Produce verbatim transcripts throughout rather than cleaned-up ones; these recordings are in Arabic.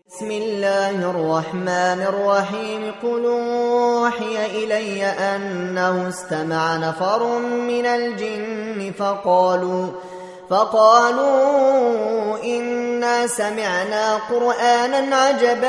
بسم الله الرحمن الرحيم قل أوحي إلي أنه استمع نفر من الجن فقالوا فقالوا إنا سمعنا قرآنا عجبا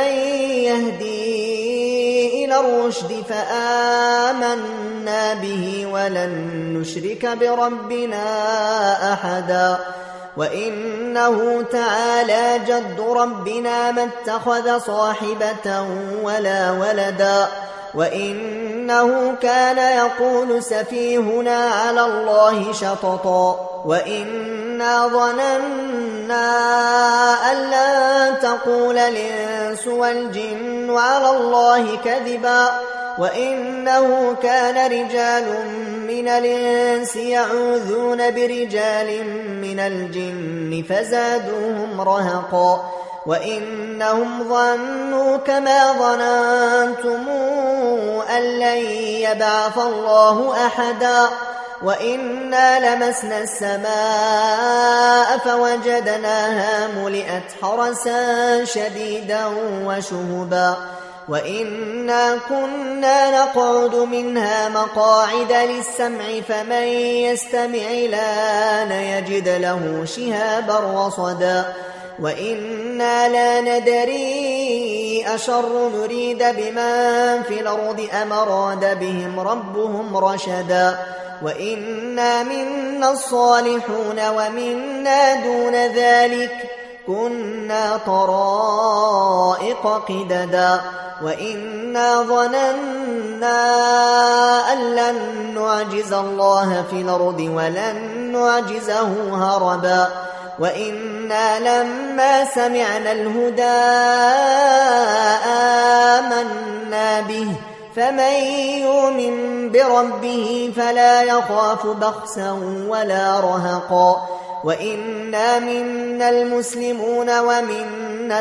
يهدي إلى الرشد فآمنا به ولن نشرك بربنا أحدا وإنه تعالى جد ربنا ما اتخذ صاحبة ولا ولدا وإنه كان يقول سفيهنا على الله شططا وإنا ظننا أن لن تقول الإنس والجن على الله كذبا وإنه كان رجال من الإنس يعوذون برجال من الجن فزادوهم رهقا وإنهم ظنوا كما ظننتم أن لن يبعث الله أحدا وإنا لمسنا السماء فوجدناها ملئت حرسا شديدا وشهبا وإنا كنا نقعد منها مقاعد للسمع فمن يستمع الآن يجد له شهابا رصدا وإنا لا ندري أشر نريد بمن في الأرض أم أراد بهم ربهم رشدا وإنا منا الصالحون ومنا دون ذلك كنا طرائق قددا وإنا ظننا أن لن نعجز الله في الأرض ولن نعجزه هربا وإنا لما سمعنا الهدى آمنا به فمن يؤمن بربه فلا يخاف بخسا ولا رهقا وإنا منا المسلمون ومنا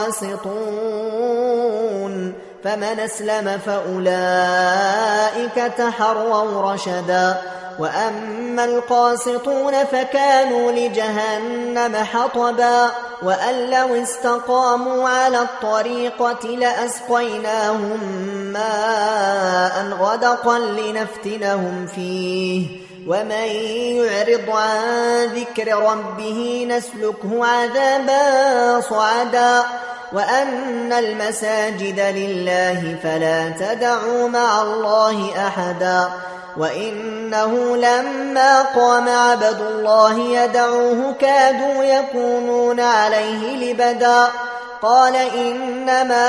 القاسطون فمن أسلم فأولئك تحروا رشدا وأما القاسطون فكانوا لجهنم حطبا وأن لو استقاموا على الطريقة لأسقيناهم ماء غدقا لنفتنهم فيه ومن يعرض عن ذكر ربه نسلكه عذابا صعدا وأن المساجد لله فلا تدعوا مع الله أحدا وإنه لما قام عبد الله يدعوه كادوا يكونون عليه لبدا قال إنما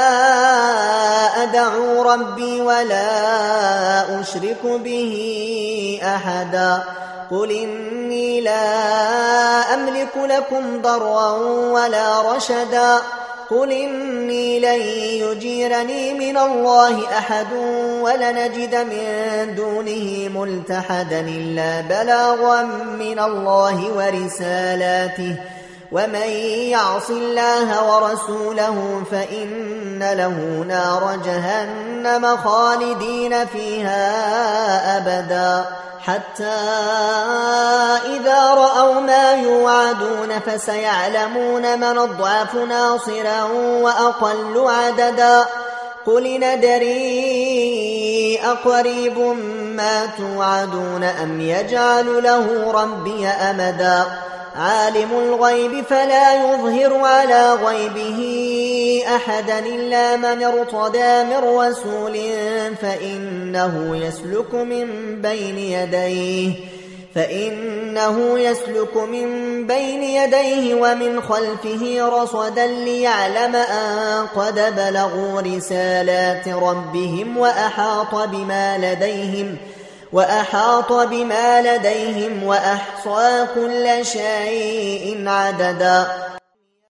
أدعو ربي ولا أشرك به أحدا قل إني لا أملك لكم ضرا ولا رشدا قل إني لن يجيرني من الله أحد ولنجد من دونه ملتحدا إلا بلاغا من الله ورسالاته ومن يعص الله ورسوله فإن له نار جهنم خالدين فيها أبدا حتى إذا رأوا ما يوعدون فسيعلمون من أضعف ناصرا وأقل عددا قل ندري أقريب ما توعدون أم يجعل له ربي أمدا عالم الغيب فلا يظهر على غيبه أحدا إلا من ارتضى من رسول فإنه يسلك من بين يديه فإنه يسلك من بين يديه ومن خلفه رصدا ليعلم أن قد بلغوا رسالات ربهم وأحاط بما لديهم وأحاط بما لديهم وأحصى كل شيء عددا